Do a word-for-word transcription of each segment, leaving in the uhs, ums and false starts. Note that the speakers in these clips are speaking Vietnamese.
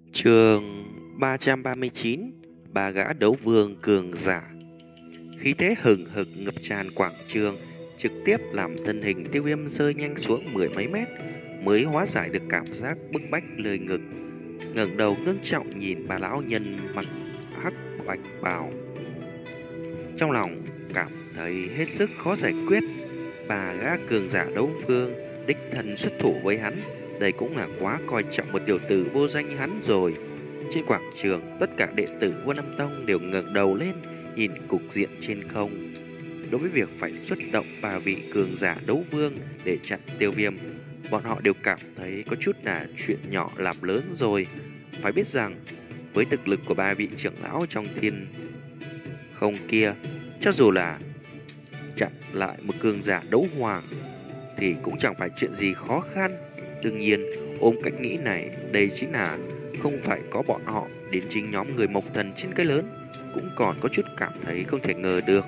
Chương ba trăm ba mươi chín. Ba gã đấu vương cường giả. Khí thế hừng hực ngập tràn quảng trường, trực tiếp làm thân hình Tiêu Viêm rơi nhanh xuống mười mấy mét, mới hóa giải được cảm giác bức bách lời ngực. Ngẩng đầu ngưng trọng nhìn bà lão nhân mặc hắc bạch bào, trong lòng cảm thấy hết sức khó giải quyết. Ba gã cường giả đấu vương đích thân xuất thủ với hắn, đây cũng là quá coi trọng một tiểu tử vô danh như hắn rồi. Trên quảng trường, tất cả đệ tử Vân Nam Tông đều ngẩng đầu lên, nhìn cục diện trên không. Đối với việc phải xuất động ba vị cường giả đấu vương để chặn Tiêu Viêm, bọn họ đều cảm thấy có chút là chuyện nhỏ làm lớn rồi. Phải biết rằng, với thực lực của ba vị trưởng lão trong thiên không kia, cho dù là chặn lại một cường giả đấu hoàng thì cũng chẳng phải chuyện gì khó khăn. Đương nhiên, ôm cách nghĩ này, đây chính là không phải có bọn họ, đến chính nhóm người mộc thần trên cây lớn cũng còn có chút cảm thấy không thể ngờ được.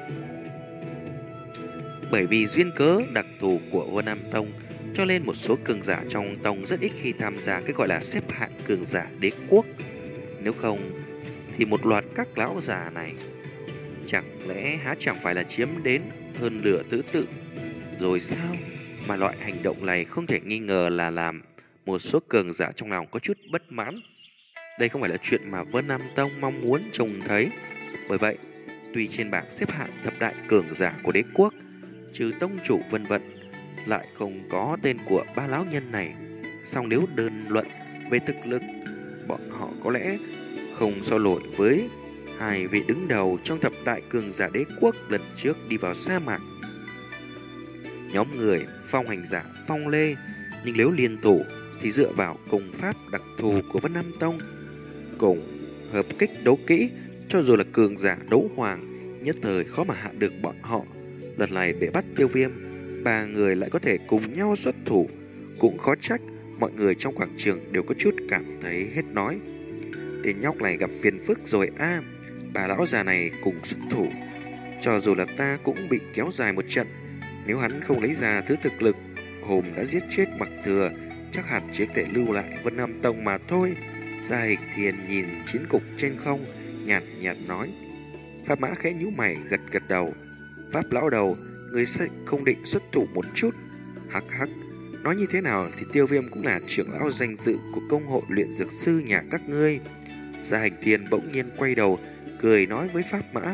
Bởi vì duyên cớ đặc thù của Vân Nam Tông, cho nên một số cường giả trong tông rất ít khi tham gia cái gọi là xếp hạng cường giả đế quốc. Nếu không thì một loạt các lão già này chẳng lẽ há chẳng phải là chiếm đến hơn nửa thứ tự rồi sao? Mà loại hành động này không thể nghi ngờ là làm một số cường giả trong lòng có chút bất mãn. Đây không phải là chuyện mà Vân Nam Tông mong muốn trông thấy. Bởi vậy, tuy trên bảng xếp hạng thập đại cường giả của đế quốc, trừ tông chủ vân vận, lại không có tên của ba lão nhân này, song nếu đơn luận về thực lực, bọn họ có lẽ không so nổi với hai vị đứng đầu trong thập đại cường giả đế quốc lần trước đi vào sa mạc. Nhóm người phong hành giả Phong Lê, nhưng nếu liên thủ thì dựa vào công pháp đặc thù của Vân Nam Tông, cùng hợp kích đấu kỹ, cho dù là cường giả đấu hoàng, nhất thời khó mà hạ được bọn họ. Lần này để bắt Tiêu Viêm, ba người lại có thể cùng nhau xuất thủ, cũng khó trách mọi người trong quảng trường đều có chút cảm thấy hết nói. Tên nhóc này gặp phiền phức rồi a, à, bà lão già này cùng xuất thủ, cho dù là ta cũng bị kéo dài một trận. Nếu hắn không lấy ra thứ thực lực Hùng đã giết chết Mặc Thừa, chắc hẳn chỉ có thể lưu lại Vân Nam Tông mà thôi. Gia Hịch Thiền nhìn chiến cục trên không, nhạt nhạt nói. Pháp Mã khẽ nhíu mày gật gật đầu. Pháp lão đầu, người sẽ không định xuất thủ một chút? Hắc hắc, nói như thế nào thì Tiêu Viêm cũng là trưởng lão danh dự của công hội luyện dược sư nhà các ngươi. Gia Hịch Thiền bỗng nhiên quay đầu, cười nói với Pháp Mã.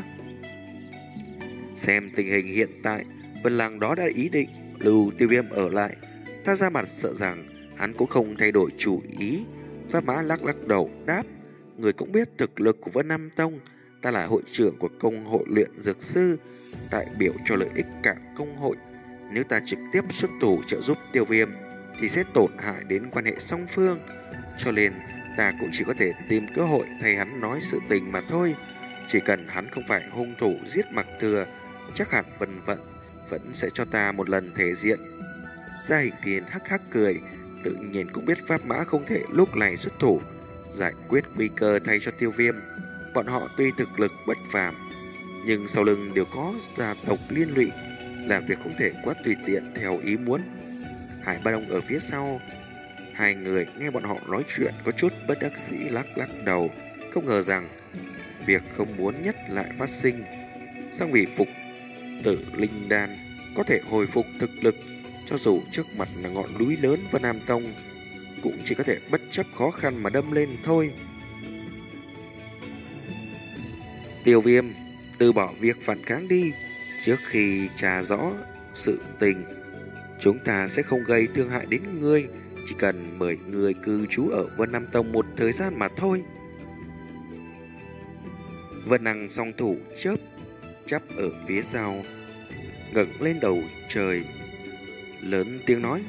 Xem tình hình hiện tại, Vân Lăng đó đã ý định lưu Tiêu Viêm ở lại. Ta ra mặt sợ rằng hắn cũng không thay đổi chủ ý. Pháp Mã lắc lắc đầu đáp. Người cũng biết thực lực của Vân Nam Tông, ta là hội trưởng của công hội luyện dược sư, đại biểu cho lợi ích cả công hội. Nếu ta trực tiếp xuất thủ trợ giúp Tiêu Viêm thì sẽ tổn hại đến quan hệ song phương, cho nên ta cũng chỉ có thể tìm cơ hội thay hắn nói sự tình mà thôi. Chỉ cần hắn không phải hung thủ giết Mặc Thừa, chắc hẳn Vân Vận vẫn sẽ cho ta một lần thể diện. Gia Hình Thiền hắc hắc cười, tự nhiên cũng biết Pháp Mã không thể lúc này xuất thủ giải quyết nguy cơ thay cho Tiêu Viêm. Bọn họ tuy thực lực bất phàm, nhưng sau lưng đều có gia tộc liên lụy, làm việc không thể quá tùy tiện theo ý muốn. Hải Ba Đông ở phía sau, hai người nghe bọn họ nói chuyện có chút bất đắc dĩ lắc lắc đầu, không ngờ rằng việc không muốn nhất lại phát sinh. Song vì phục tử linh đan có thể hồi phục thực lực, cho dù trước mặt là ngọn núi lớn Vân Nam Tông, cũng chỉ có thể bất chấp khó khăn mà đâm lên thôi. Tiêu Viêm, từ bỏ việc phản kháng đi. Trước khi trà rõ sự tình, chúng ta sẽ không gây thương hại đến ngươi, chỉ cần mời người cư trú ở Vân Nam Tông một thời gian mà thôi. Vân Năng song thủ chớp chắp ở phía sau, ngẩng lên đầu trời, lớn tiếng nói.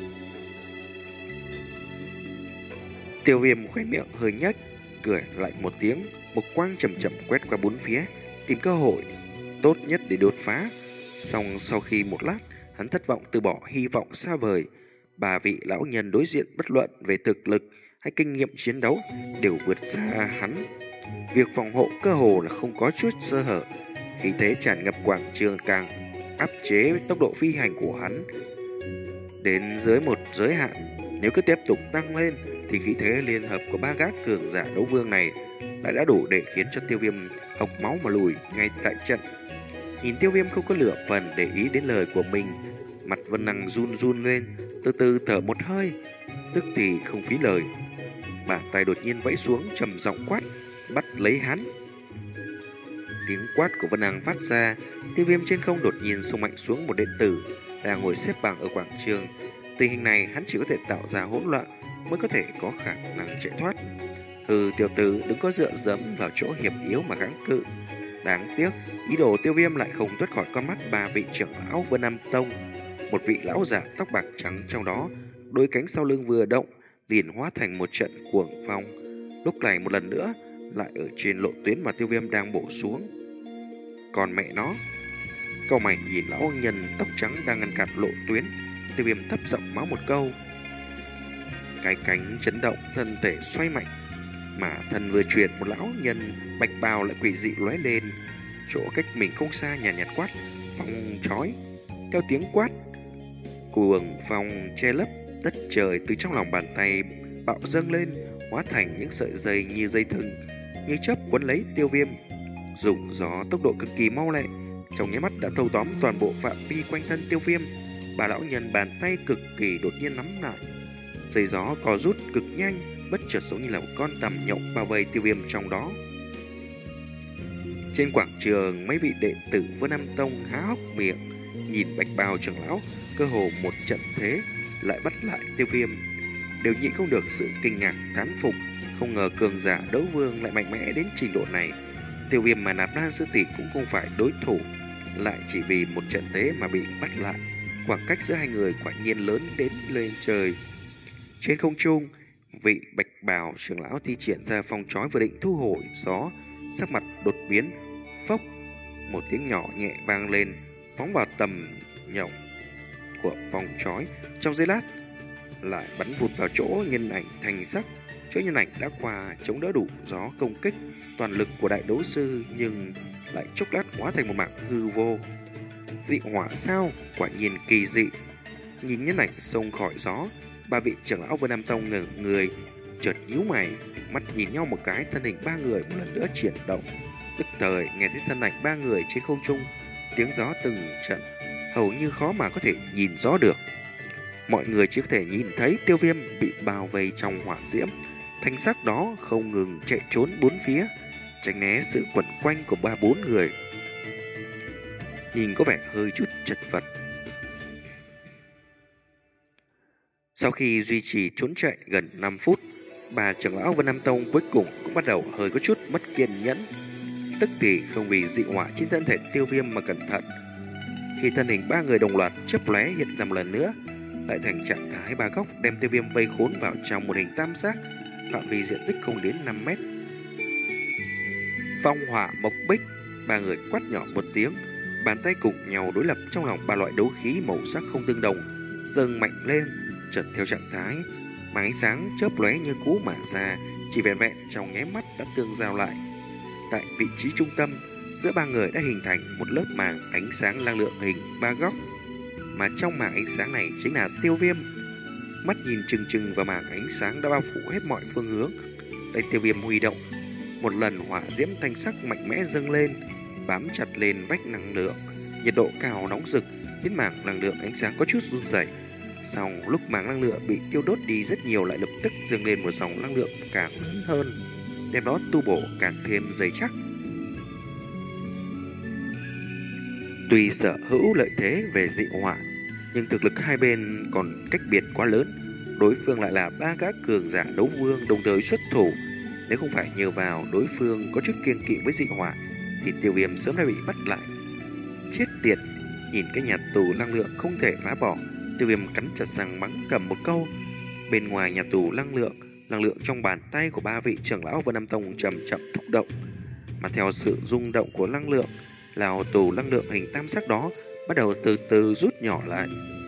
Tiêu Viêm khóe miệng hơi nhếch, cười lạnh một tiếng, một quang chậm chậm quét qua bốn phía, tìm cơ hội tốt nhất để đột phá. Xong sau khi một lát, hắn thất vọng từ bỏ hy vọng xa vời. Ba vị lão nhân đối diện bất luận về thực lực hay kinh nghiệm chiến đấu đều vượt xa hắn. Việc phòng hộ cơ hồ là không có chút sơ hở. Khí thế tràn ngập quảng trường càng áp chế tốc độ phi hành của hắn đến dưới một giới hạn. Nếu cứ tiếp tục tăng lên thì thì khí thế liên hợp của ba gã cường giả đấu vương này lại đã đủ để khiến cho Tiêu Viêm hộc máu mà lùi ngay tại trận. Nhìn Tiêu Viêm không có lửa phần để ý đến lời của mình, mặt Vân Năng run run lên, từ từ thở một hơi, tức thì không phí lời. Bàn tay đột nhiên vẫy xuống trầm giọng quát, bắt lấy hắn. Tiếng quát của Vân Năng phát ra, Tiêu Viêm trên không đột nhiên xông mạnh xuống một đệ tử đang ngồi xếp bằng ở quảng trường. Tình hình này hắn chỉ có thể tạo ra hỗn loạn mới có thể có khả năng chạy thoát. Hừ, tiểu tử đừng có dựa dẫm vào chỗ hiểm yếu mà kháng cự. Đáng tiếc, ý đồ Tiêu Viêm lại không thoát khỏi con mắt ba vị trưởng lão Vân Nam Tông. Một vị lão giả tóc bạc trắng trong đó, đôi cánh sau lưng vừa động, liền hóa thành một trận cuồng phong. Lúc này một lần nữa, lại ở trên lộ tuyến mà Tiêu Viêm đang bổ xuống. Còn mẹ nó, cau mày nhìn lão nhân tóc trắng đang ngăn cản lộ tuyến, Tiêu Viêm thấp giọng mắng một câu. Cái cánh chấn động, thân thể xoay mạnh, mà thân vừa chuyển một lão nhân bạch bào lại quỷ dị lóe lên, chỗ cách mình không xa nhàn nhạt, nhạt quát, phong chói. Theo tiếng quát, cuồng phong che lấp đất trời, từ trong lòng bàn tay bạo dâng lên, hóa thành những sợi dây như dây thừng, như chớp quấn lấy Tiêu Viêm, dùng gió tốc độ cực kỳ mau lẹ, trong nháy mắt đã thâu tóm toàn bộ phạm vi quanh thân Tiêu Viêm. Bà lão nhân bàn tay cực kỳ đột nhiên nắm lại, dây gió co rút cực nhanh, bất chợt giống như là một con tằm nhộng bao vây Tiêu Viêm trong đó. Trên quảng trường, mấy vị đệ tử Vân Nam Tông há hốc miệng, nhìn bạch bào trưởng lão cơ hồ một trận thế lại bắt lại Tiêu Viêm, đều nhịn không được sự kinh ngạc thán phục. Không ngờ cường giả đấu vương lại mạnh mẽ đến trình độ này. Tiêu Viêm mà Nạp Lan sư tỷ cũng không phải đối thủ, lại chỉ vì một trận thế mà bị bắt lại. Khoảng cách giữa hai người quả nhiên lớn đến lên trời. Trên không trung, vị bạch bào trưởng lão thi triển ra phong chói vừa định thu hồi gió, sắc mặt đột biến, phốc, một tiếng nhỏ nhẹ vang lên, phóng vào tầm nhộng của phong chói. Trong giây lát lại bắn vụt vào chỗ nhân ảnh thành sắc. Chỗ nhân ảnh đã qua chống đỡ đủ gió công kích toàn lực của đại đấu sư, nhưng lại chốc lát hóa thành một mảng hư vô. Dị hỏa sao? Quả nhiên kỳ dị. Nhìn nhân ảnh xông khỏi gió, ba vị trưởng lão Vân Nam Tông ngẩng người, chợt nhíu mày, mắt nhìn nhau một cái, thân hình ba người một lần nữa chuyển động. Tức thời nghe thấy thân ảnh ba người trên không trung, tiếng gió từng trận, hầu như khó mà có thể nhìn rõ được. Mọi người chỉ có thể nhìn thấy Tiêu Viêm bị bao vây trong hỏa diễm, thanh sắc đó không ngừng chạy trốn bốn phía, tránh né sự quẩn quanh của ba bốn người. Nhìn có vẻ hơi chút chật vật. Sau khi duy trì trốn chạy gần năm phút, bà trưởng lão Vân Nam Tông cuối cùng cũng bắt đầu hơi có chút mất kiên nhẫn. Tức thì không vì dị hỏa trên thân thể Tiêu Viêm mà cẩn thận. Khi thân hình ba người đồng loạt chớp lóe hiện ra một lần nữa, lại thành trạng thái ba góc, đem Tiêu Viêm vây khốn vào trong một hình tam giác, phạm vi diện tích không đến năm mét. Phong hỏa mộc bích, ba người quát nhỏ một tiếng, bàn tay cùng nhau đối lập trong lòng ba loại đấu khí màu sắc không tương đồng, dâng mạnh lên, chợt theo trạng thái, mà ánh sáng chớp lóe như cú mà ra, chỉ vẹn vẹn trong nháy mắt đã tương giao lại. Tại vị trí trung tâm, giữa ba người đã hình thành một lớp màng ánh sáng năng lượng hình ba góc, mà trong màng ánh sáng này chính là Tiêu Viêm. Mắt nhìn chừng chừng vào màng ánh sáng đã bao phủ hết mọi phương hướng, tay Tiêu Viêm huy động, một lần hỏa diễm thanh sắc mạnh mẽ dâng lên, bám chặt lên vách năng lượng. Nhiệt độ cao nóng rực khiến màng năng lượng ánh sáng có chút run rẩy. Xong lúc màng năng lượng bị tiêu đốt đi rất nhiều, lại lập tức dâng lên một dòng năng lượng càng lớn hơn, đem nó tu bổ càng thêm dày chắc. Tuy sở hữu lợi thế về dị hỏa, nhưng thực lực hai bên còn cách biệt quá lớn. Đối phương lại là ba gã cường giả đấu vương đồng thời xuất thủ. Nếu không phải nhờ vào đối phương có chút kiêng kỵ với dị hỏa, thì Tiêu Viêm sớm đã bị bắt lại. Chết tiệt! Nhìn cái nhà tù năng lượng không thể phá bỏ, Tiêu Viêm cắn chặt răng mắng cầm một câu. Bên ngoài nhà tù năng lượng, năng lượng trong bàn tay của ba vị trưởng lão Vân Nam Tông chậm chậm thúc động, mà theo sự rung động của năng lượng, lào tù năng lượng hình tam giác đó bắt đầu từ từ rút nhỏ lại.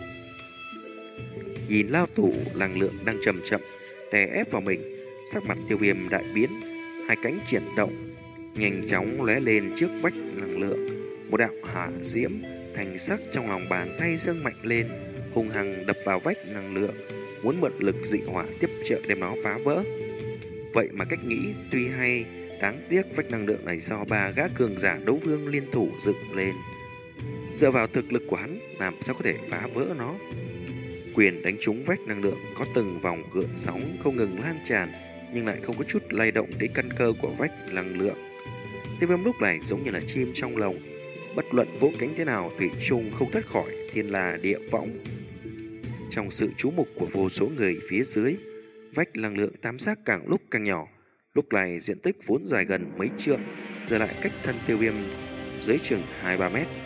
Nhìn lao tù năng lượng đang chậm chậm đè ép vào mình, sắc mặt Tiêu Viêm đại biến, hai cánh chuyển động, nhanh chóng lóe lên trước vách năng lượng. Một đạo hỏa diễm thành sắc trong lòng bàn tay dâng mạnh lên, hung hăng đập vào vách năng lượng, muốn mượn lực dị hỏa tiếp trợ đem nó phá vỡ. Vậy mà cách nghĩ tuy hay, đáng tiếc vách năng lượng này do ba gã cường giả đấu vương liên thủ dựng lên. Dựa vào thực lực của hắn, làm sao có thể phá vỡ nó? Quyền đánh trúng vách năng lượng có từng vòng gợn sóng không ngừng lan tràn, nhưng lại không có chút lay động đến căn cơ của vách năng lượng. Tiêu Viêm lúc này giống như là chim trong lồng, bất luận vỗ cánh thế nào thủy chung không thoát khỏi thiên la địa võng. Trong sự chú mục của vô số người phía dưới, vách năng lượng tam giác càng lúc càng nhỏ. Lúc này diện tích vốn dài gần mấy trượng, giờ lại cách thân Tiêu Viêm dưới chừng hai ba mét.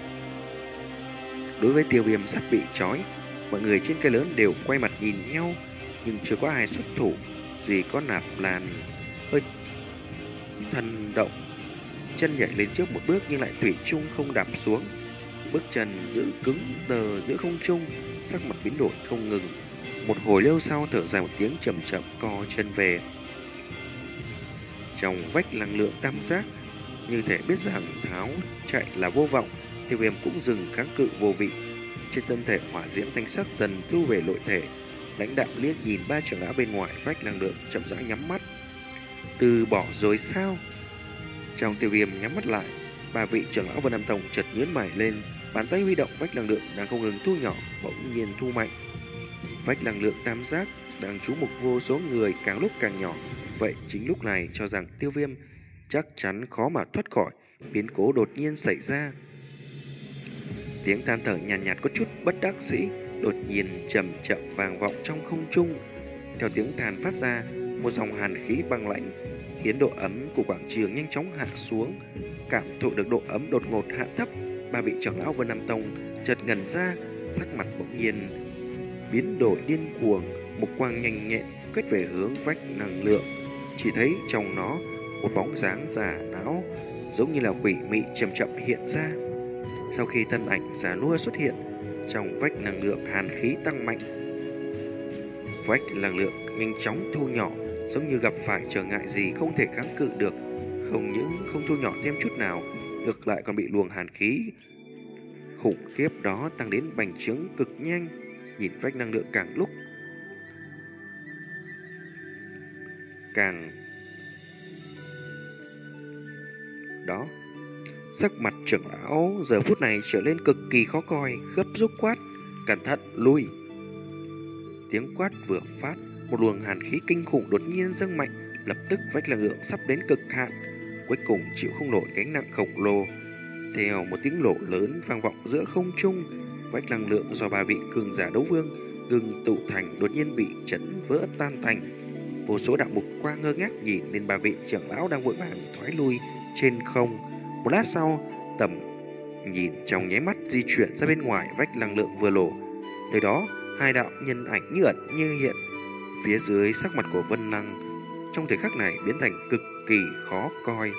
Đối với Tiêu Viêm sắp bị trói, mọi người trên cây lớn đều quay mặt nhìn nhau, nhưng chưa có ai xuất thủ. Duy có Nạp Lan hơi thân động, chân nhảy lên trước một bước nhưng lại thủy chung không đạp xuống. Bước chân giữ cứng đờ giữa không trung, sắc mặt biến đổi không ngừng. Một hồi lâu sau thở dài một tiếng chậm chậm co chân về. Trong vách năng lượng tam giác, như thể biết rằng tháo chạy là vô vọng, Tiêu Viêm cũng dừng kháng cự vô vị. Trên thân thể hỏa diễm thanh sắc dần thu về nội thể, lãnh đạm liếc nhìn ba trưởng lão bên ngoài vách năng lượng chậm rãi nhắm mắt. Từ bỏ rồi sao? Trong Tiêu Viêm nhắm mắt lại, ba vị trưởng lão Vân Nam Tông chợt nhướng mày lên, bàn tay huy động vách năng lượng đang không ngừng thu nhỏ, bỗng nhiên thu mạnh. Vách năng lượng tam giác đang trú mục vô số người càng lúc càng nhỏ. Vậy chính lúc này cho rằng Tiêu Viêm chắc chắn khó mà thoát khỏi, biến cố đột nhiên xảy ra. Tiếng than thở nhàn nhạt, nhạt có chút bất đắc dĩ đột nhiên chậm chậm vang vọng trong không trung. Theo tiếng than phát ra, một dòng hàn khí băng lạnh khiến độ ấm của quảng trường nhanh chóng hạ xuống. Cảm thụ được độ ấm đột ngột hạ thấp, ba vị trưởng lão Vân Nam Tông chợt ngẩn ra, sắc mặt bỗng nhiên biến đổi điên cuồng, một quang nhanh nhẹn quét về hướng vách năng lượng. Chỉ thấy trong nó một bóng dáng giả não giống như là quỷ mị chậm chậm hiện ra. Sau khi thân ảnh giả nua xuất hiện, trong vách năng lượng hàn khí tăng mạnh. Vách năng lượng nhanh chóng thu nhỏ, giống như gặp phải trở ngại gì không thể kháng cự được. Không những không thu nhỏ thêm chút nào, ngược lại còn bị luồng hàn khí khủng khiếp đó tăng đến bành trướng cực nhanh. Nhìn vách năng lượng càng lúc càng đó, sắc mặt trưởng lão giờ phút này trở lên cực kỳ khó coi, gấp rút quát: cẩn thận, lui! Tiếng quát vừa phát, một luồng hàn khí kinh khủng đột nhiên dâng mạnh, lập tức vách năng lượng sắp đến cực hạn, cuối cùng chịu không nổi gánh nặng khổng lồ. Theo một tiếng nổ lớn vang vọng giữa không trung, vách năng lượng do ba vị cường giả đấu vương ngưng tụ thành đột nhiên bị chấn vỡ tan tành. Vô số đạo mục quang ngơ ngác nhìn lên ba vị trưởng lão đang vội vàng thoái lui trên không. Một lát sau, tầm nhìn trong nháy mắt di chuyển ra bên ngoài vách năng lượng vừa nổ. Nơi đó, hai đạo nhân ảnh như ẩn như hiện. Phía dưới sắc mặt của Vân Lăng trong thời khắc này biến thành cực kỳ khó coi.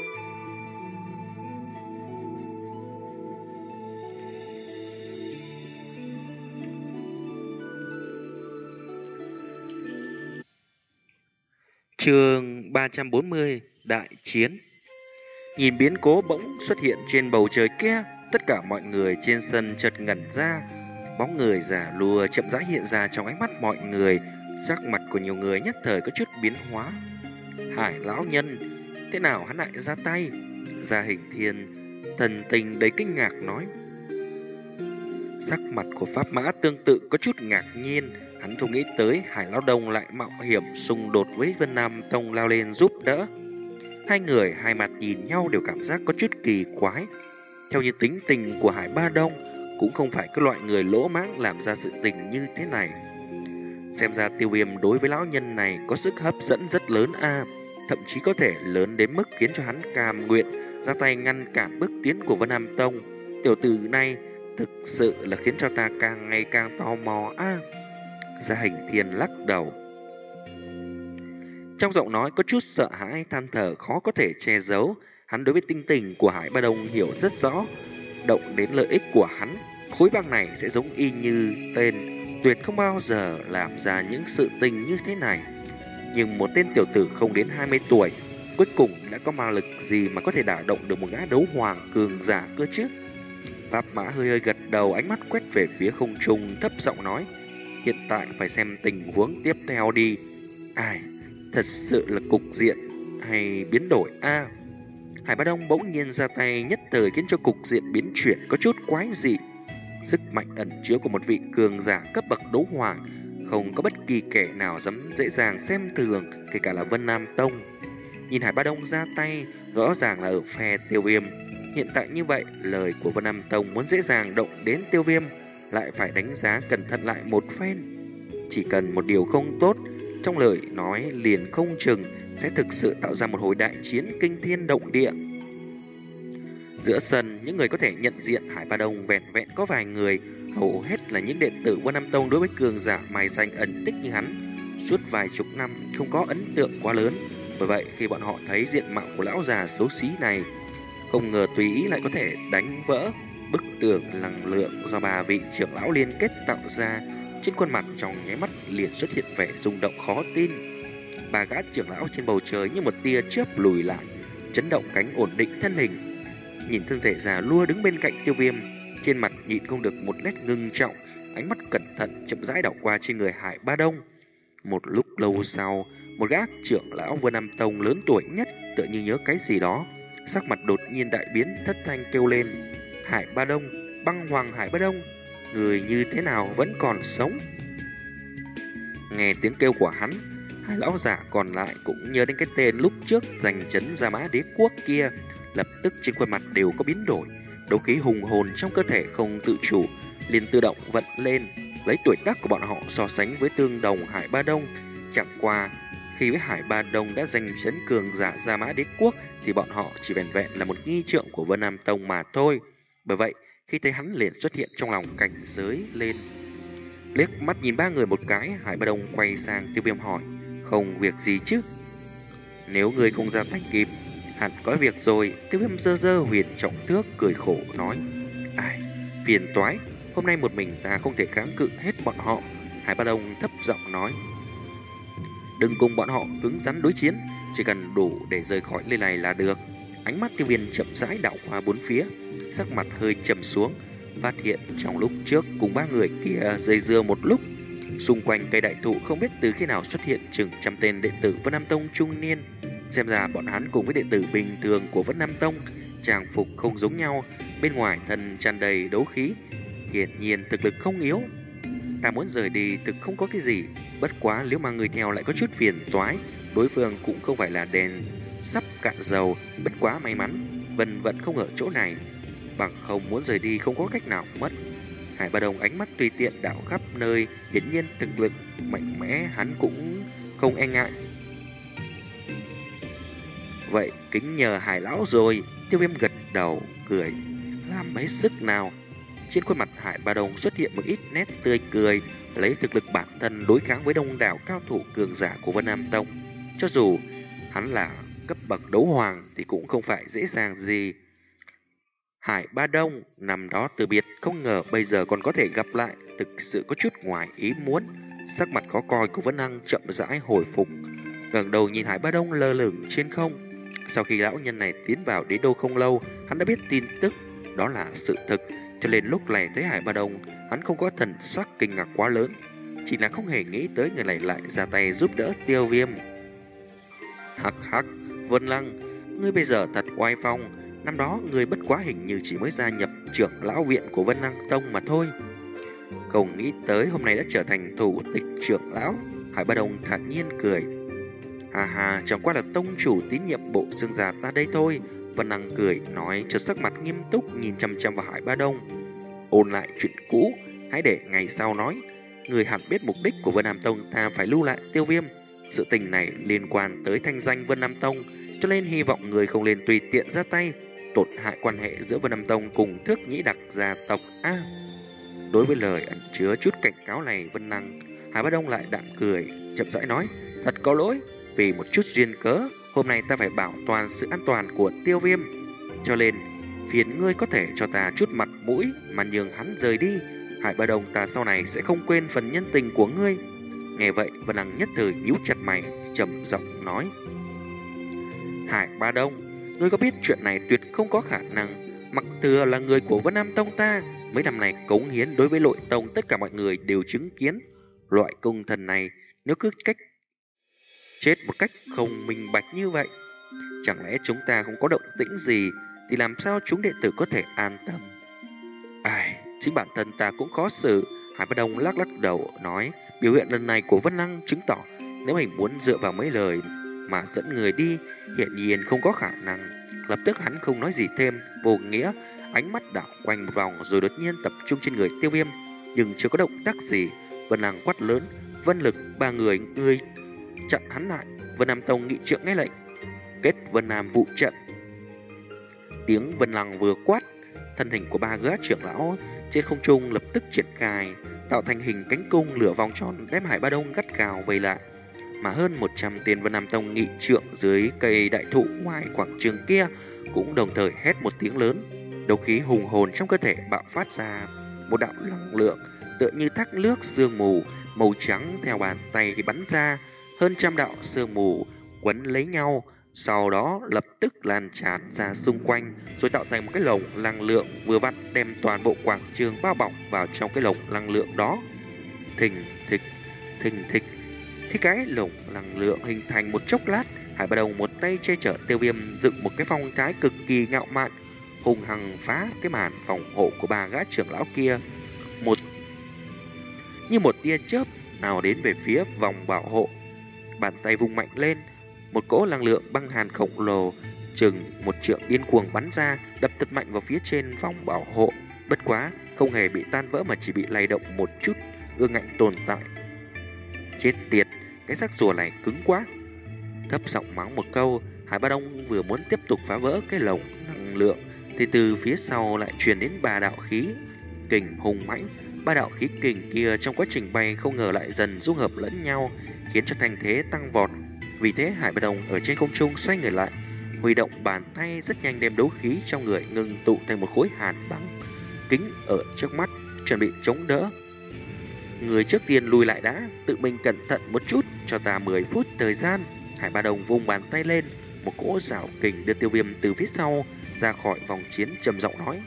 Chương ba trăm bốn mươi: Đại chiến. Nhìn biến cố bỗng xuất hiện trên bầu trời kia, tất cả mọi người trên sân chợt ngẩn ra. Bóng người giả lùa chậm rãi hiện ra trong ánh mắt mọi người. Sắc mặt của nhiều người nhất thời có chút biến hóa. Hải lão nhân, thế nào hắn lại ra tay? Gia Hình Thiên thần tình đầy kinh ngạc nói. Sắc mặt của Pháp Mã tương tự có chút ngạc nhiên. Hắn không nghĩ tới Hải Lão Đông lại mạo hiểm xung đột với Vân Nam Tông lao lên giúp đỡ. Hai người hai mặt nhìn nhau đều cảm giác có chút kỳ quái. Theo như tính tình của Hải Ba Đông, cũng không phải cái loại người lỗ mãng làm ra sự tình như thế này. Xem ra Tiêu Viêm đối với lão nhân này có sức hấp dẫn rất lớn a, thậm chí có thể lớn đến mức khiến cho hắn cam nguyện ra tay ngăn cản bước tiến của Vân Nam Tông. Tiểu tử này thực sự là khiến cho ta càng ngày càng tò mò a. Gia Hình Thiên lắc đầu, trong giọng nói có chút sợ hãi than thở khó có thể che giấu. Hắn đối với tinh tình của Hải Ba Đông hiểu rất rõ, động đến lợi ích của hắn, khối băng này sẽ giống y như tên, tuyệt không bao giờ làm ra những sự tình như thế này. Nhưng một tên tiểu tử không đến hai mươi tuổi, cuối cùng đã có ma lực gì mà có thể đả động được một gã đấu hoàng cường giả cơ chứ? Pháp Mã hơi hơi gật đầu, ánh mắt quét về phía không trung, thấp giọng nói: Hiện tại phải xem tình huống tiếp theo đi. Ai, thật sự là cục diện hay biến đổi a. Hải Bá Đông bỗng nhiên ra tay, nhất thời khiến cho cục diện biến chuyển có chút quái dị. Sức mạnh ẩn chứa của một vị cường giả cấp bậc đấu hoàng, không có bất kỳ kẻ nào dám dễ dàng xem thường, kể cả là Vân Nam Tông. Nhìn Hải Bá Đông ra tay, rõ ràng là ở phe Tiêu Viêm. Hiện tại như vậy, lời của Vân Nam Tông muốn dễ dàng động đến Tiêu Viêm, lại phải đánh giá cẩn thận lại một phen. Chỉ cần một điều không tốt, trong lời nói liền không chừng sẽ thực sự tạo ra một hồi đại chiến kinh thiên động địa. Giữa sân, những người có thể nhận diện Hải Bá Đông vẹn vẹn có vài người, hầu hết là những đệ tử Vân Nam Tông. Đối với cường giả mài danh ẩn tích như hắn, suốt vài chục năm không có ấn tượng quá lớn. Bởi vậy khi bọn họ thấy diện mạo của lão già xấu xí này, không ngờ tùy ý lại có thể đánh vỡ bức tường năng lượng do ba vị trưởng lão liên kết tạo ra, trên khuôn mặt trong nháy mắt liền xuất hiện vẻ rung động khó tin. Ba gã trưởng lão trên bầu trời như một tia chớp lùi lại, chấn động cánh ổn định thân hình. Nhìn thân thể già lua đứng bên cạnh Tiêu Viêm, trên mặt nhịn không được một nét ngưng trọng, ánh mắt cẩn thận chậm rãi đảo qua trên người Hải Bá Đông. Một lúc lâu sau, một gã trưởng lão Vân Nam Tông lớn tuổi nhất tựa như nhớ cái gì đó, sắc mặt đột nhiên đại biến, thất thanh kêu lên: Hải Bá Đông, Băng Hoàng Hải Bá Đông, người như thế nào vẫn còn sống? Nghe tiếng kêu của hắn, hai lão giả còn lại cũng nhớ đến cái tên lúc trước giành trấn Gia Mã Đế Quốc kia, lập tức trên khuôn mặt đều có biến đổi, đấu khí hùng hồn trong cơ thể không tự chủ liền tự động vận lên. Lấy tuổi tác của bọn họ so sánh với tương đồng Hải Bá Đông, chẳng qua khi với Hải Bá Đông đã giành trấn cường giả Gia Mã Đế Quốc thì bọn họ chỉ vẹn vẹn là một nghi trượng của Vân Nam Tông mà thôi. Bởi vậy khi thấy hắn liền xuất hiện trong lòng cảnh giới lên. Liếc mắt nhìn ba người một cái, Hải Bá Đông quay sang Tiêu Viêm hỏi: không việc gì chứ? Nếu người không ra tay kịp, hẳn có việc rồi. Tiêu Viêm dơ dơ huyền trọng thước cười khổ nói: ai, phiền toái, hôm nay một mình ta không thể kháng cự hết bọn họ. Hải Bá Đông thấp giọng nói: đừng cùng bọn họ cứng rắn đối chiến, chỉ cần đủ để rời khỏi nơi này là được. Ánh mắt Tiêu Viêm chậm rãi đảo qua bốn phía, sắc mặt hơi trầm xuống, phát hiện trong lúc trước cùng ba người kia dây dưa một lúc, xung quanh cây đại thụ không biết từ khi nào xuất hiện chừng trăm tên đệ tử Vân Nam Tông trung niên. Xem ra bọn hắn cùng với đệ tử bình thường của Vân Nam Tông trang phục không giống nhau, bên ngoài thân tràn đầy đấu khí, hiển nhiên thực lực không yếu. Ta muốn rời đi thực không có cái gì, bất quá nếu mà người theo lại có chút phiền toái, đối phương cũng không phải là đèn sắp cạn dầu. Bất quá may mắn Vân vẫn không ở chỗ này, bằng không muốn rời đi không có cách nào mất. Hải Bá Đông ánh mắt tùy tiện đảo khắp nơi, hiển nhiên thực lực mạnh mẽ hắn cũng không e ngại. Vậy kính nhờ Hải lão rồi. Tiêu Viêm gật đầu cười: làm mấy sức nào. Trên khuôn mặt Hải Bá Đông xuất hiện một ít nét tươi cười, lấy thực lực bản thân đối kháng với đông đảo cao thủ cường giả của Vân Nam Tông. Cho dù hắn là cấp bậc đấu hoàng thì cũng không phải dễ dàng gì. Hải Bá Đông năm đó từ biệt, không ngờ bây giờ còn có thể gặp lại, thực sự có chút ngoài ý muốn. Sắc mặt khó coi của Vân Năng chậm rãi hồi phục, ngẩng đầu nhìn Hải Bá Đông lơ lửng trên không. Sau khi lão nhân này tiến vào đế đô không lâu, hắn đã biết tin tức đó là sự thực, cho nên lúc này thấy Hải Bá Đông, hắn không có thần sắc kinh ngạc quá lớn, chỉ là không hề nghĩ tới người này lại ra tay giúp đỡ Tiêu Viêm. Hắc hắc, Vân Lăng, ngươi bây giờ thật oai phong. Năm đó ngươi bất quá hình như chỉ mới gia nhập trưởng lão viện của Vân Năng Tông mà thôi, không nghĩ tới hôm nay đã trở thành thủ tịch trưởng lão. Hải Bá Đông thản nhiên cười: hà hà, chẳng qua là tông chủ tín nhiệm bộ xương già ta đây thôi. Vân Năng cười nói, chợt sắc mặt nghiêm túc nhìn chăm chăm vào Hải Bá Đông: ôn lại chuyện cũ, hãy để ngày sau nói. Người hẳn biết mục đích của Vân Nam Tông ta phải lưu lại Tiêu Viêm. Sự tình này liên quan tới thanh danh Vân Nam Tông, cho nên hy vọng người không nên tùy tiện ra tay, tổn hại quan hệ giữa Vân Nam Tông cùng Thước Nhĩ Đặc gia tộc a. À, đối với lời ẩn chứa chút cảnh cáo này, Vân Năng, Hải Bá Đông lại đạm cười, chậm rãi nói: thật có lỗi, vì một chút duyên cớ, hôm nay ta phải bảo toàn sự an toàn của Tiêu Viêm, cho nên phiền ngươi có thể cho ta chút mặt mũi mà nhường hắn rời đi. Hải Bá Đông, ta sau này sẽ không quên phần nhân tình của ngươi. Nghe vậy, Vân Năng nhất thời nhíu chặt mày, trầm giọng nói: Hải Bá Đông, ngươi có biết chuyện này tuyệt không có khả năng. Mặc thừa là người của Vân Nam Tông ta, mấy năm này cống hiến đối với nội tông tất cả mọi người đều chứng kiến. Loại công thần này nếu cứ cách chết một cách không minh bạch như vậy, chẳng lẽ chúng ta không có động tĩnh gì thì làm sao chúng đệ tử có thể an tâm? Ai, chính bản thân ta cũng khó xử. Hải Bá Đông lắc lắc đầu nói, biểu hiện lần này của Vân Lăng chứng tỏ nếu mình muốn dựa vào mấy lời mà dẫn người đi, hiện nhiên không có khả năng. Lập tức hắn không nói gì thêm, vô nghĩa, ánh mắt đảo quanh một vòng rồi đột nhiên tập trung trên người Tiêu Viêm, nhưng chưa có động tác gì. Vân Lăng quát lớn, Vân Lực, ba người ngươi chặn hắn lại. Vân Nam Tông nghị trượng nghe lệnh, kết Vân Nam vụ trận. Tiếng Vân Lăng vừa quát, thân hình của ba gã trưởng lão trên không trung lập tức triển khai, tạo thành hình cánh cung lửa vòng tròn đem Hải Bá Đông gắt gào vây lại. Mà hơn một trăm tên Vân Nam Tông nghị trượng dưới cây đại thụ ngoài quảng trường kia cũng đồng thời hét một tiếng lớn. Đấu khí hùng hồn trong cơ thể bạo phát ra, một đạo năng lượng tựa như thác nước sương mù màu trắng theo bàn tay thì bắn ra, hơn trăm đạo sương mù quấn lấy nhau, sau đó lập tức lan tràn ra xung quanh, rồi tạo thành một cái lồng năng lượng vừa vặn đem toàn bộ quảng trường bao bọc vào trong cái lồng năng lượng đó. Thình thịch, thình thịch. Khi cái lồng năng lượng hình thành một chốc lát, Hải Bá Đông một tay che chở Tiêu Viêm, dựng một cái phong thái cực kỳ ngạo mạn, hùng hằng phá cái màn phòng hộ của ba gã trưởng lão kia, một như một tia chớp nào đến về phía vòng bảo hộ. Bàn tay vung mạnh lên, một cỗ năng lượng băng hàn khổng lồ chừng một trượng điên cuồng bắn ra, đập thật mạnh vào phía trên vòng bảo hộ. Bất quá không hề bị tan vỡ mà chỉ bị lay động một chút, ương ngạnh tồn tại. Chết tiệt, cái xác rùa này cứng quá. Thấp giọng mắng một câu, Hải Bá Đông vừa muốn tiếp tục phá vỡ cái lồng năng lượng thì từ phía sau lại truyền đến ba đạo khí kình hùng mãnh. Ba đạo khí kình kia trong quá trình bay không ngờ lại dần dung hợp lẫn nhau, khiến cho thành thế tăng vọt. Vì thế Hải Bá Đông ở trên không trung xoay người lại, huy động bàn tay rất nhanh đem đấu khí trong người ngưng tụ thành một khối hàn băng kính ở trước mắt, chuẩn bị chống đỡ. Người trước tiên lùi lại đã, tự mình cẩn thận một chút, cho ta mười phút thời gian. Hải Bá Đông vung bàn tay lên, một cỗ rào kình đưa Tiêu Viêm từ phía sau ra khỏi vòng chiến, trầm giọng nói.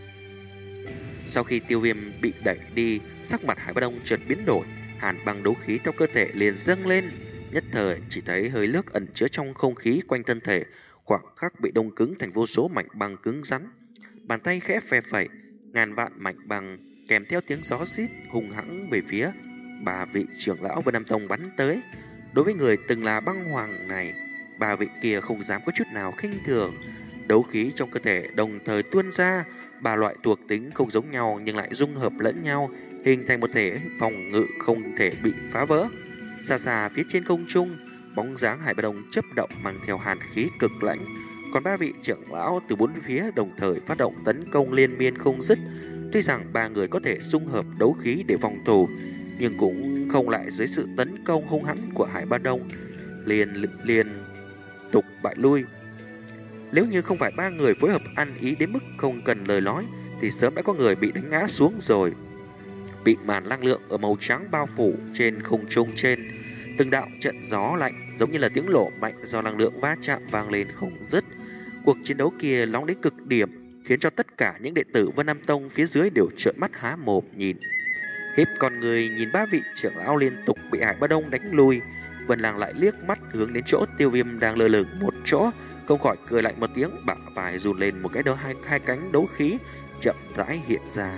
Sau khi Tiêu Viêm bị đẩy đi, sắc mặt Hải Bá Đông chợt biến đổi, hàn băng đấu khí trong cơ thể liền dâng lên. Nhất thời chỉ thấy hơi nước ẩn chứa trong không khí quanh thân thể khoảng khắc bị đông cứng thành vô số mảnh băng cứng rắn. Bàn tay khẽ phe phẩy, ngàn vạn mảnh băng kèm theo tiếng gió rít hung hãng về phía ba vị trưởng lão Vân Nam Tông bắn tới. Đối với người từng là băng hoàng này, ba vị kia không dám có chút nào khinh thường. Đấu khí trong cơ thể đồng thời tuôn ra, ba loại thuộc tính không giống nhau nhưng lại dung hợp lẫn nhau, hình thành một thể phòng ngự không thể bị phá vỡ. Xa xa phía trên không trung, bóng dáng Hải Bá Đông chớp động mang theo hàn khí cực lãnh, còn ba vị trưởng lão từ bốn phía đồng thời phát động tấn công liên miên không dứt. Tuy rằng ba người có thể dung hợp đấu khí để phòng thủ, nhưng cũng không lại dưới sự tấn công hung hãn của Hải Bá Đông liền liên tục bại lui. Nếu như không phải ba người phối hợp ăn ý đến mức không cần lời nói thì sớm đã có người bị đánh ngã xuống rồi. Bị màn năng lượng ở màu trắng bao phủ trên không trung trên, từng đạo trận gió lạnh giống như là tiếng nổ mạnh do năng lượng va chạm vang lên không dứt. Cuộc chiến đấu kia nóng đến cực điểm, khiến cho tất cả những đệ tử Vân Nam Tông phía dưới đều trợn mắt há mồm nhìn. Híp con người nhìn ba vị trưởng lão liên tục bị Hải Bá Đông đánh lui, Vân Lang lại liếc mắt hướng đến chỗ Tiêu Viêm đang lơ lửng một chỗ, không khỏi cười lạnh một tiếng, bả vai run lên, một cái đó hai hai cánh đấu khí chậm rãi hiện ra.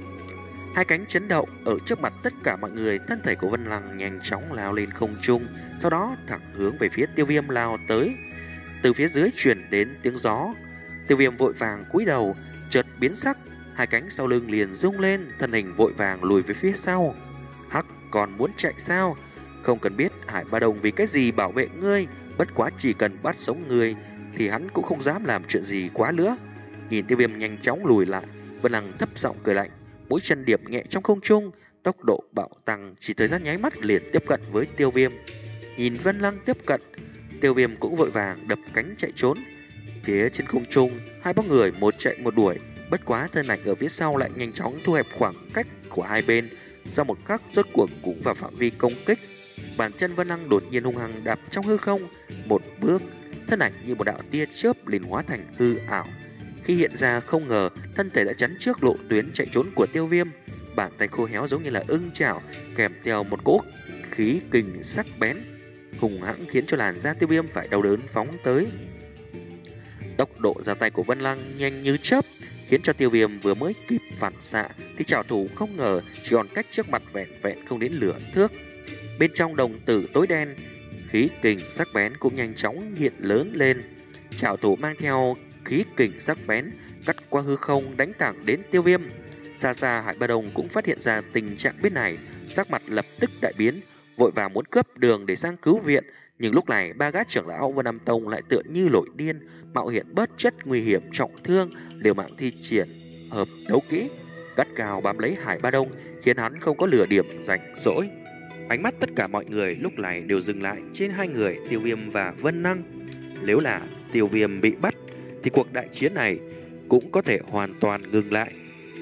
Hai cánh chấn động ở trước mặt tất cả mọi người, thân thể của Vân Lăng nhanh chóng lao lên không trung, sau đó thẳng hướng về phía Tiêu Viêm lao tới. Từ phía dưới truyền đến tiếng gió, Tiêu Viêm vội vàng cúi đầu, chợt biến sắc, hai cánh sau lưng liền rung lên, thân hình vội vàng lùi về phía sau. Hắc, còn muốn chạy sao? Không cần biết Hải Bá Đông vì cái gì bảo vệ ngươi, bất quá chỉ cần bắt sống ngươi thì hắn cũng không dám làm chuyện gì quá nữa. Nhìn Tiêu Viêm nhanh chóng lùi lại, Vân Lăng thấp giọng cười lạnh, mũi chân điệp nhẹ trong không trung, tốc độ bạo tăng, chỉ thời gian nháy mắt liền tiếp cận với Tiêu Viêm. Nhìn Vân Lăng tiếp cận, Tiêu Viêm cũng vội vàng đập cánh chạy trốn. Phía trên không trung, hai bóng người một chạy một đuổi, bất quá thân ảnh ở phía sau lại nhanh chóng thu hẹp khoảng cách của hai bên. Sau một khắc rốt cuộc cũng vào phạm vi công kích, bàn chân Vân Lăng đột nhiên hung hăng đạp trong hư không một bước, thân ảnh như một đạo tia chớp liền hóa thành hư ảo. Khi hiện ra không ngờ thân thể đã chắn trước lộ tuyến chạy trốn của Tiêu Viêm. bàn tay khô héo giống như là ưng chảo, kèm theo một cỗ khí kình sắc bén hùng hãng khiến cho làn da Tiêu Viêm phải đau đớn phóng tới. Tốc độ ra tay của Vân Lăng nhanh như chớp, khiến cho Tiêu Viêm vừa mới kịp phản xạ thì trảo thủ không ngờ chỉ còn cách trước mặt vẹn vẹn không đến nửa thước. Bên trong đồng tử tối đen, khí kình sắc bén cũng nhanh chóng hiện lớn lên. Trảo thủ mang theo khí kình sắc bén cắt qua hư không đánh thẳng đến Tiêu Viêm. Xa xa Hải Ba Đông cũng phát hiện ra tình trạng bên này, sắc mặt lập tức đại biến, vội vàng muốn cướp đường để sang cứu viện. Nhưng lúc này ba gã trưởng lão Vân Nam Tông lại tựa như nổi điên, mạo hiểm bất chất nguy hiểm trọng thương, liều mạng thi triển hợp đấu kỹ, gắt gao bám lấy Hải Ba Đông, khiến hắn không có lửa điểm rảnh rỗi. Ánh mắt tất cả mọi người lúc này đều dừng lại trên hai người Tiêu Viêm và Vân Năng. Nếu là Tiêu Viêm bị bắt thì cuộc đại chiến này cũng có thể hoàn toàn ngừng lại.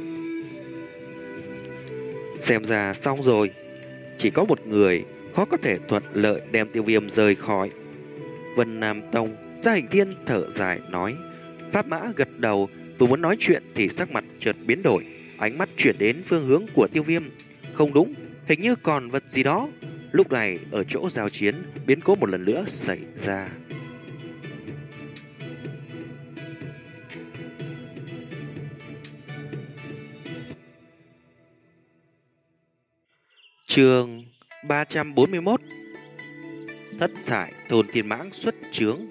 Xem ra xong rồi, chỉ có một người khó có thể thuận lợi đem Tiêu Viêm rời khỏi. Vân Nam Tông, Gia Hình Thiên thở dài nói. Pháp Mã gật đầu, vừa muốn nói chuyện thì sắc mặt chợt biến đổi, ánh mắt chuyển đến phương hướng của Tiêu Viêm. Không đúng, hình như còn vật gì đó. Lúc này ở chỗ giao chiến, biến cố một lần nữa xảy ra. Chương ba trăm bốn mươi mốt. Thất thải thôn thiên mãng xuất trướng.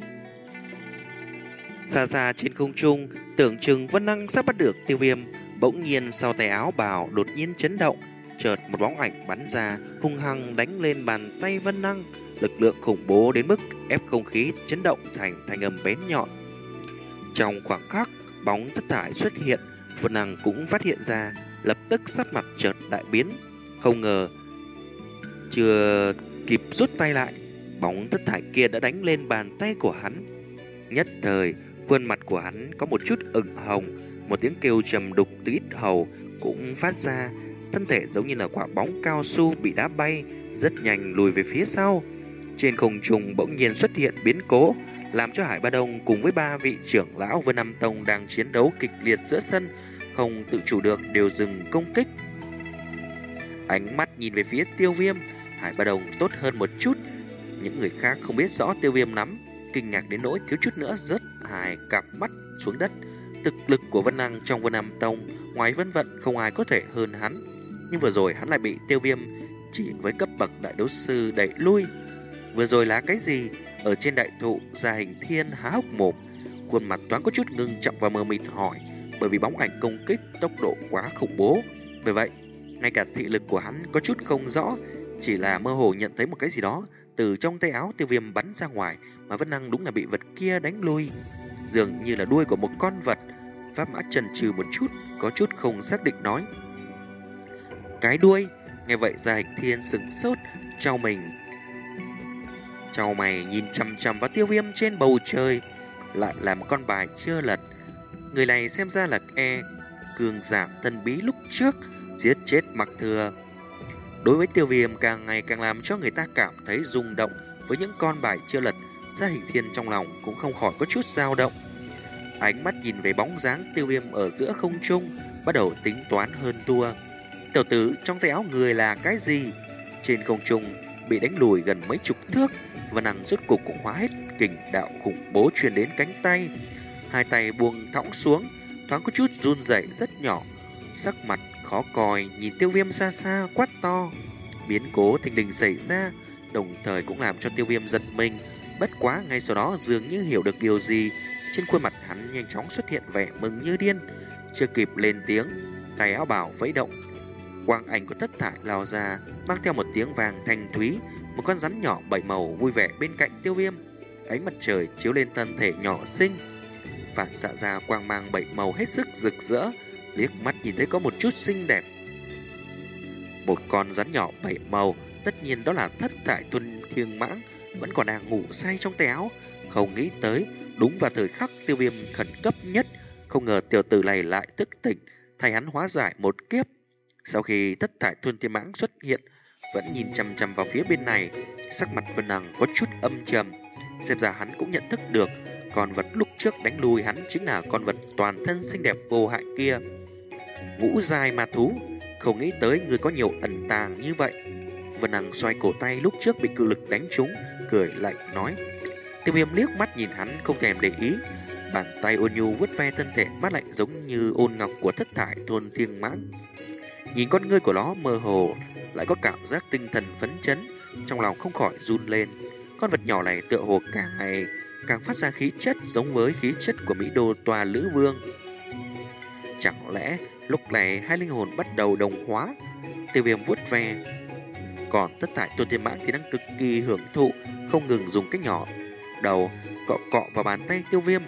Xa xa trên không trung, tưởng chừng Vân Năng sắp bắt được Tiêu Viêm, bỗng nhiên sau tay áo bào đột nhiên chấn động, chợt một bóng ảnh bắn ra, hung hăng đánh lên bàn tay Vân Năng, lực lượng khủng bố đến mức ép không khí chấn động thành thanh âm bén nhọn. Trong khoảng khắc, bóng thất thải xuất hiện, Vân Năng cũng phát hiện ra, lập tức sắc mặt chợt đại biến, không ngờ chưa kịp rút tay lại, bóng thất thải kia đã đánh lên bàn tay của hắn. Nhất thời, khuôn mặt của hắn có một chút ửng hồng, một tiếng kêu trầm đục từ yết hầu cũng phát ra, thân thể giống như là quả bóng cao su bị đá bay, rất nhanh lùi về phía sau. Trên không trung bỗng nhiên xuất hiện biến cố, làm cho Hải Ba Đông cùng với ba vị trưởng lão Vân Nam Tông đang chiến đấu kịch liệt giữa sân, không tự chủ được đều dừng công kích. Ánh mắt nhìn về phía Tiêu Viêm, Hải Ba Đông tốt hơn một chút. Những người khác không biết rõ Tiêu Viêm lắm, kinh ngạc đến nỗi thiếu chút nữa rớt hai cặp mắt xuống đất. Thực lực của Vân Năng trong Vân Nam Tông, ngoài Vân Vận không ai có thể hơn hắn. Nhưng vừa rồi hắn lại bị Tiêu Viêm chỉ với cấp bậc đại đấu sư đẩy lui. Vừa rồi là cái gì? Ở trên đại thụ, Gia Hình Thiên há hốc mồm, khuôn mặt thoáng có chút ngưng trọng và mờ mịt hỏi, bởi vì bóng ảnh công kích tốc độ quá khủng bố. Vì vậy, ngay cả thị lực của hắn có chút không rõ, chỉ là mơ hồ nhận thấy một cái gì đó từ trong tay áo Tiêu Viêm bắn ra ngoài, mà Vân Năng đúng là bị vật kia đánh lui, dường như là đuôi của một con vật. Pháp Mã chần chừ một chút, có chút không xác định nói, cái đuôi. Nghe vậy Gia Hình Thiên sững sốt, trao mình trao mày nhìn chằm chằm vào Tiêu Viêm trên bầu trời, lại là một con bài chưa lật. Người này xem ra là e cường giả tân bí lúc trước giết chết Mặc Thừa. Đối với Tiêu Viêm càng ngày càng làm cho người ta cảm thấy rung động. Với những con bài chưa lật, Gia Hình Thiên trong lòng cũng không khỏi có chút dao động. Ánh mắt nhìn về bóng dáng Tiêu Viêm ở giữa không trung, bắt đầu tính toán hơn thua. Tiểu tử trong tay áo người là cái gì? Trên không trung bị đánh lùi gần mấy chục thước, Vân Năng rốt cục cũng hóa hết kình đạo khủng bố truyền đến cánh tay. Hai tay buông thõng xuống, thoáng có chút run rẩy rất nhỏ, sắc mặt khó coi nhìn Tiêu Viêm xa xa quát to. Biến cố thình lình xảy ra, đồng thời cũng làm cho Tiêu Viêm giật mình. Bất quá ngay sau đó dường như hiểu được điều gì, trên khuôn mặt hắn nhanh chóng xuất hiện vẻ mừng như điên. Chưa kịp lên tiếng, tay áo bào vẫy động, quang ảnh của thất thải lao ra, mang theo một tiếng vàng thanh thúy. Một con rắn nhỏ bảy màu vui vẻ bên cạnh Tiêu Viêm, ánh mặt trời chiếu lên thân thể nhỏ xinh, phản xạ ra quang mang bảy màu hết sức rực rỡ. Liếc mắt nhìn thấy có một chút xinh đẹp. Một con rắn nhỏ bảy màu, tất nhiên đó là thất thải thuần thiên mãng, vẫn còn đang ngủ say trong tay áo. Không nghĩ tới, đúng vào thời khắc Tiêu Viêm khẩn cấp nhất, không ngờ tiểu tử này lại thức tỉnh, thay hắn hóa giải một kiếp. Sau khi thất thải thuần thiên mãng xuất hiện, vẫn nhìn chằm chằm vào phía bên này, sắc mặt Vân Năng có chút âm trầm. Xem ra hắn cũng nhận thức được, con vật lúc trước đánh lùi hắn chính là con vật toàn thân xinh đẹp vô hại kia. Ngũ giai ma thú, Không nghĩ tới người có nhiều ẩn tàng như vậy. Vân Hằng xoay cổ tay lúc trước bị cự lực đánh trúng, cười lạnh nói. Tiêu Viêm liếc mắt nhìn hắn không thèm để ý. Bàn tay ôn nhu vuốt ve thân thể mát lạnh giống như ôn ngọc của thất thải thôn thiên mãng. Nhìn con ngươi của nó mơ hồ, lại có cảm giác tinh thần phấn chấn, trong lòng không khỏi run lên. Con vật nhỏ này tựa hồ càng ngày càng phát ra khí chất giống với khí chất của Mỹ Đô Tòa Lữ Vương. Chẳng lẽ lúc này hai linh hồn bắt đầu đồng hóa? Tiêu Viêm vuốt ve. Còn tất thải tôn thiên mãng thì đang cực kỳ hưởng thụ, không ngừng dùng cái nhỏ đầu cọ cọ vào bàn tay Tiêu Viêm.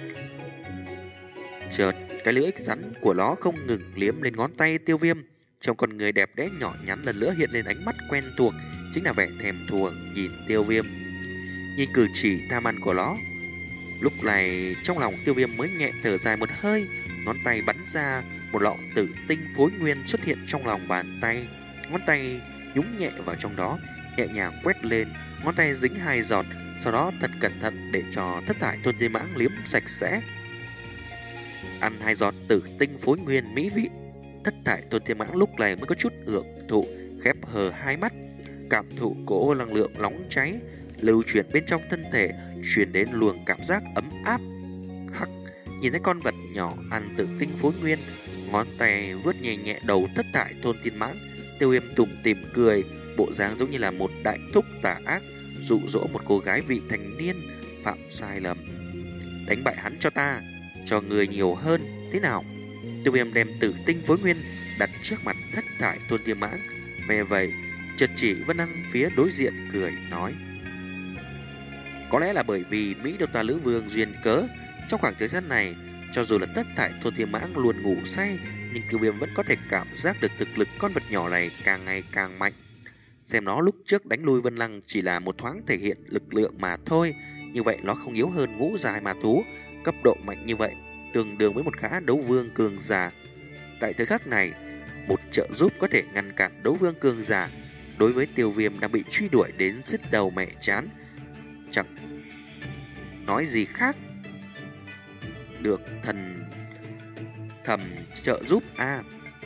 Chợt cái lưỡi rắn của nó không ngừng liếm lên ngón tay Tiêu Viêm. Trong con người đẹp đẽ nhỏ nhắn lần nữa hiện lên ánh mắt quen thuộc, chính là vẻ thèm thuồng nhìn Tiêu Viêm. Nhìn cử chỉ tham ăn của nó, lúc này trong lòng Tiêu Viêm mới nhẹ thở dài một hơi. Ngón tay bắn ra một lọ tử tinh phối nguyên xuất hiện trong lòng bàn tay. Ngón tay nhúng nhẹ vào trong đó, nhẹ nhàng quét lên, ngón tay dính hai giọt, sau đó thật cẩn thận để cho thất thải tôn thiên mãng liếm sạch sẽ. Ăn hai giọt tử tinh phối nguyên mỹ vị, thất thải tôn thiên mãng lúc này mới có chút hưởng thụ, khép hờ hai mắt, cảm thụ cỗ năng lượng nóng cháy lưu chuyển bên trong thân thể, truyền đến luồng cảm giác ấm áp. Hắc, nhìn thấy con vật nhỏ ăn tử tinh phối nguyên, ngón tay vuốt nhẹ nhẹ đầu thất thải tôn thiên mãng, Tiêu Viêm tủm tỉm cười, bộ dáng giống như là một đại thúc tà ác dụ dỗ một cô gái vị thành niên phạm sai lầm. Đánh bại hắn cho ta, cho người nhiều hơn, thế nào? Tiêu Viêm đem tử tinh phối nguyên đặt trước mặt thất thải tôn thiên mãng, về vậy chợt chỉ Vân Hằng phía đối diện cười nói. Có lẽ là bởi vì Mỹ Đô Tòa Lữ Vương duyên cớ, trong khoảng thời gian này, cho dù là thất thải thôn thiên mãng luôn ngủ say, nhưng Tiêu Viêm vẫn có thể cảm giác được thực lực con vật nhỏ này càng ngày càng mạnh. Xem nó lúc trước đánh lui Vân Lăng chỉ là một thoáng thể hiện lực lượng mà thôi, như vậy nó không yếu hơn ngũ dài mà thú, cấp độ mạnh như vậy, tương đương với một gã đấu vương cường giả. Tại thời khắc này, một trợ giúp có thể ngăn cản đấu vương cường giả, đối với Tiêu Viêm đang bị truy đuổi đến sứt đầu mẹ chán, chẳng nói gì khác được thần thầm trợ giúp a. À,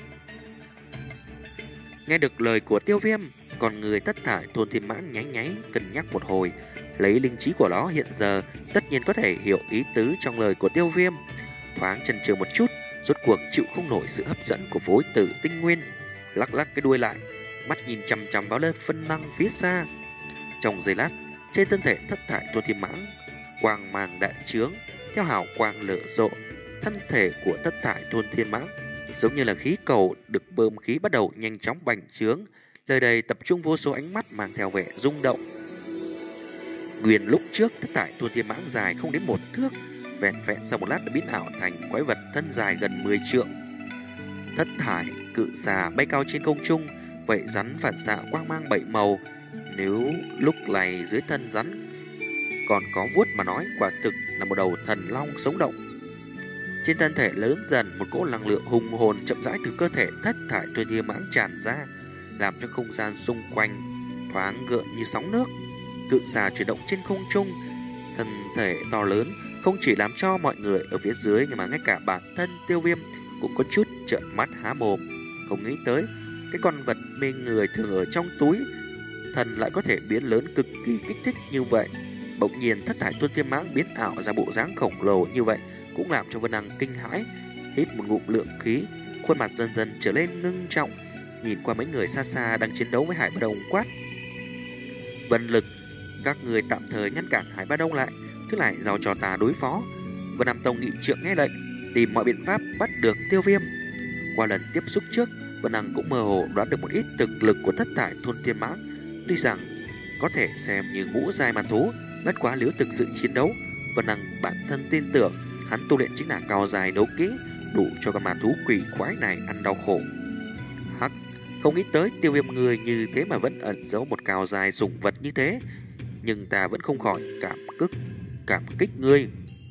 nghe được lời của Tiêu Viêm, còn người thất thải thôn thiên mãng nháy nháy cân nhắc một hồi, lấy linh trí của nó hiện giờ tất nhiên có thể hiểu ý tứ trong lời của Tiêu Viêm, thoáng chần chừ một chút, rốt cuộc chịu không nổi sự hấp dẫn của phối tử tinh nguyên, lắc lắc cái đuôi lại, mắt nhìn chằm chằm vào lên phân năng phía xa. Trong giây lát, trên thân thể thất thải thôn thiên mãng quang mang đại trướng, theo hào quang lửa rộ, thân thể của thất thải thôn thiên mãng giống như là khí cầu được bơm khí bắt đầu nhanh chóng bành trướng, nơi đây tập trung vô số ánh mắt mang theo vẻ rung động. Nguyên lúc trước thất thải thôn thiên mãng dài không đến một thước, vẹn vẹn sau một lát đã biến ảo thành quái vật thân dài gần mười trượng. Thất thải cự xà bay cao trên không trung, vậy rắn phản xạ quang mang bảy màu. Nếu lúc này dưới thân rắn còn có vuốt mà nói, quả thực là một đầu thần long sống động. Trên thân thể lớn dần, một cỗ năng lượng hùng hồn chậm rãi từ cơ thể thất thải thôn thiên mãng tràn ra, làm cho không gian xung quanh thoáng gợn như sóng nước. Cự xà chuyển động trên không trung, thân thể to lớn không chỉ làm cho mọi người ở phía dưới, nhưng mà ngay cả bản thân Tiêu Viêm cũng có chút trợn mắt há mồm. Không nghĩ tới cái con vật mê người thường ở trong túi thần lại có thể biến lớn cực kỳ kích thích như vậy. Bỗng nhiên thất thải thôn thiên mãng biến ảo ra bộ dáng khổng lồ như vậy cũng làm cho Vân Hằng kinh hãi, hít một ngụm lượng khí, khuôn mặt dần dần trở lên ngưng trọng, nhìn qua mấy người xa xa đang chiến đấu với Hải Ba Đông quát: Vân Lực, các người tạm thời ngăn cản Hải Ba Đông lại, thứ lại giao cho ta đối phó. Vân Nam Tông nghị trượng nghe lệnh, tìm mọi biện pháp bắt được Tiêu Viêm. Qua lần tiếp xúc trước, Vân Hằng cũng mơ hồ đoán được một ít thực lực của thất thải thôn thiên mãng, tuy rằng có thể xem như ngũ giai man thú, bất quá nếu thực sự chiến đấu, Vân Hằng bản thân tin tưởng hắn tu luyện chính là cao dài đấu kỹ, đủ cho con ma thú quỷ quái này ăn đau khổ. Hắc, không nghĩ tới Tiêu Viêm người như thế mà vẫn ẩn giấu một cao dài sủng vật như thế, nhưng ta vẫn không khỏi cảm kích cảm kích ngươi.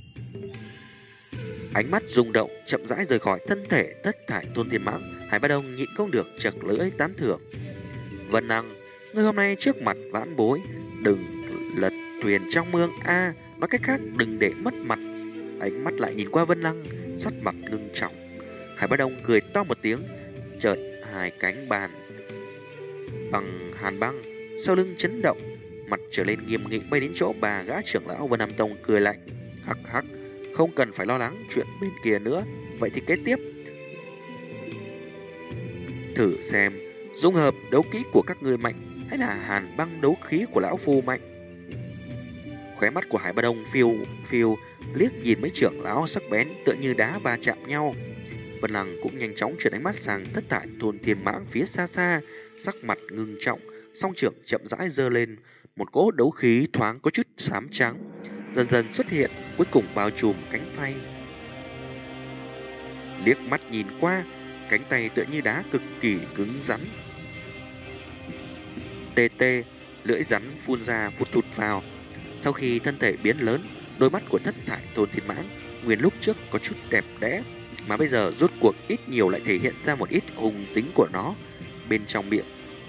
Ánh mắt rung động chậm rãi rời khỏi thân thể thất thải thôn thiên mãng, Hải Ba Đông nhịn không được chật lưỡi tán thưởng: Vân Hằng, ngươi hôm nay trước mặt vãn bối đừng lật thuyền trong mương a, à, nói cách khác đừng để mất mặt. Ánh mắt lại nhìn qua Vân Hằng, sắc mặt ngưng trọng. Hải Ba Đông cười to một tiếng, chợt hai cánh bàn bằng hàn băng, sau lưng chấn động, mặt trở lên nghiêm nghị bay đến chỗ bà gã trưởng lão Vân Nam Tông cười lạnh. Hắc hắc, không cần phải lo lắng chuyện bên kia nữa. Vậy thì kế tiếp, thử xem dung hợp đấu kỹ của các ngươi mạnh hay là hàn băng đấu khí của lão phu mạnh. Khóe mắt của Hải Ba Đông phiêu phiêu liếc nhìn mấy trưởng lão sắc bén tựa như đá va chạm nhau. Vân Lăng cũng nhanh chóng chuyển ánh mắt sang Thất Thải Thôn Thiên Mãng phía xa xa, sắc mặt ngưng trọng, song trưởng chậm rãi giơ lên, một cỗ đấu khí thoáng có chút xám trắng dần dần xuất hiện, cuối cùng bao trùm cánh tay. Liếc mắt nhìn qua, cánh tay tựa như đá cực kỳ cứng rắn. Tê tê, lưỡi rắn phun ra phụt thụt vào. Sau khi thân thể biến lớn, đôi mắt của Thất Thải Thôn Thiên Mãng nguyên lúc trước có chút đẹp đẽ, mà bây giờ rốt cuộc ít nhiều lại thể hiện ra một ít hung tính của nó. Bên trong miệng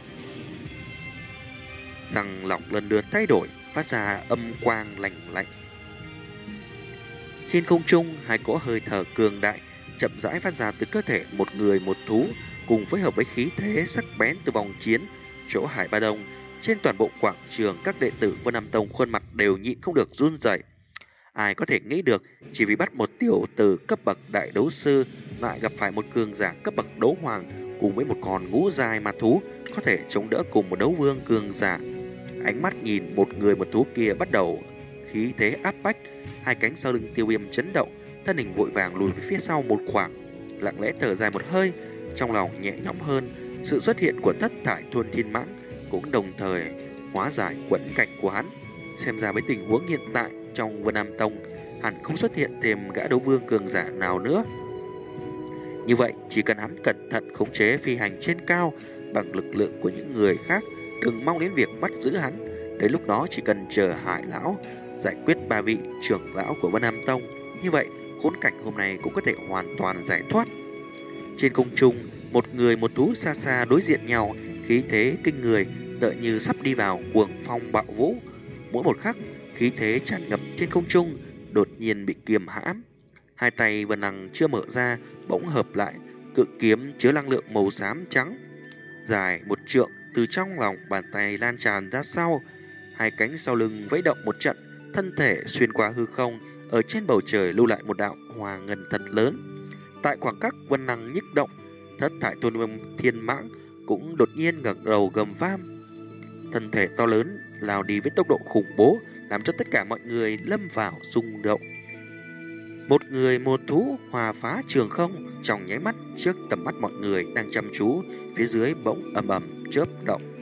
răng lọc lần lượt thay đổi, phát ra âm quang lạnh lạnh. Trên không trung, hai cỗ hơi thở cường đại chậm rãi phát ra từ cơ thể một người một thú, cùng phối hợp với khí thế sắc bén từ vòng chiến chỗ Hải Ba Đông. Trên toàn bộ quảng trường, các đệ tử Vân Nam Tông khuôn mặt đều nhịn không được run rẩy. Ai có thể nghĩ được, chỉ vì bắt một tiểu tử cấp bậc đại đấu sư lại gặp phải một cường giả cấp bậc đấu hoàng cùng với một con ngũ dài ma thú có thể chống đỡ cùng một đấu vương cường giả. Ánh mắt nhìn một người một thú kia bắt đầu khí thế áp bách, hai cánh sau lưng Tiêu Viêm chấn động, thân hình vội vàng lùi phía sau một khoảng, lặng lẽ thở dài một hơi, trong lòng nhẹ nhõm hơn. Sự xuất hiện của Thất Thải Thôn Thiên Mãng cũng đồng thời hóa giải quẫn cảnh của hắn. Xem ra với tình huống hiện tại trong Vân Nam Tông, hẳn không xuất hiện thêm gã đấu vương cường giả nào nữa. Như vậy, chỉ cần hắn cẩn thận khống chế phi hành trên cao bằng lực lượng của những người khác, đừng mong đến việc bắt giữ hắn. Đến lúc đó chỉ cần chờ Hải lão giải quyết ba vị trưởng lão của Vân Nam Tông, như vậy khốn cảnh hôm nay cũng có thể hoàn toàn giải thoát. Trên không trung, một người một thú xa xa đối diện nhau, khí thế kinh người, tựa như sắp đi vào cuồng phong bạo vũ. Mỗi một khắc, khí thế tràn ngập trên không trung đột nhiên bị kiềm hãm. Hai tay Vân Lăng chưa mở ra, bỗng hợp lại, cự kiếm chứa năng lượng màu xám trắng, dài một trượng từ trong lòng bàn tay lan tràn ra sau. Hai cánh sau lưng vẫy động một trận, thân thể xuyên qua hư không, ở trên bầu trời lưu lại một đạo hòa ngân thật lớn. Tại khoảng cách Vân Lăng nhích động, Thất Thải Thôn Thiên Mãng cũng đột nhiên ngẩng đầu gầm vang. Thân thể to lớn lao đi với tốc độ khủng bố, làm cho tất cả mọi người lâm vào rung động. Một người một thú hòa phá trường không, trong nháy mắt trước tầm mắt mọi người đang chăm chú, phía dưới bỗng ầm ầm chớp động.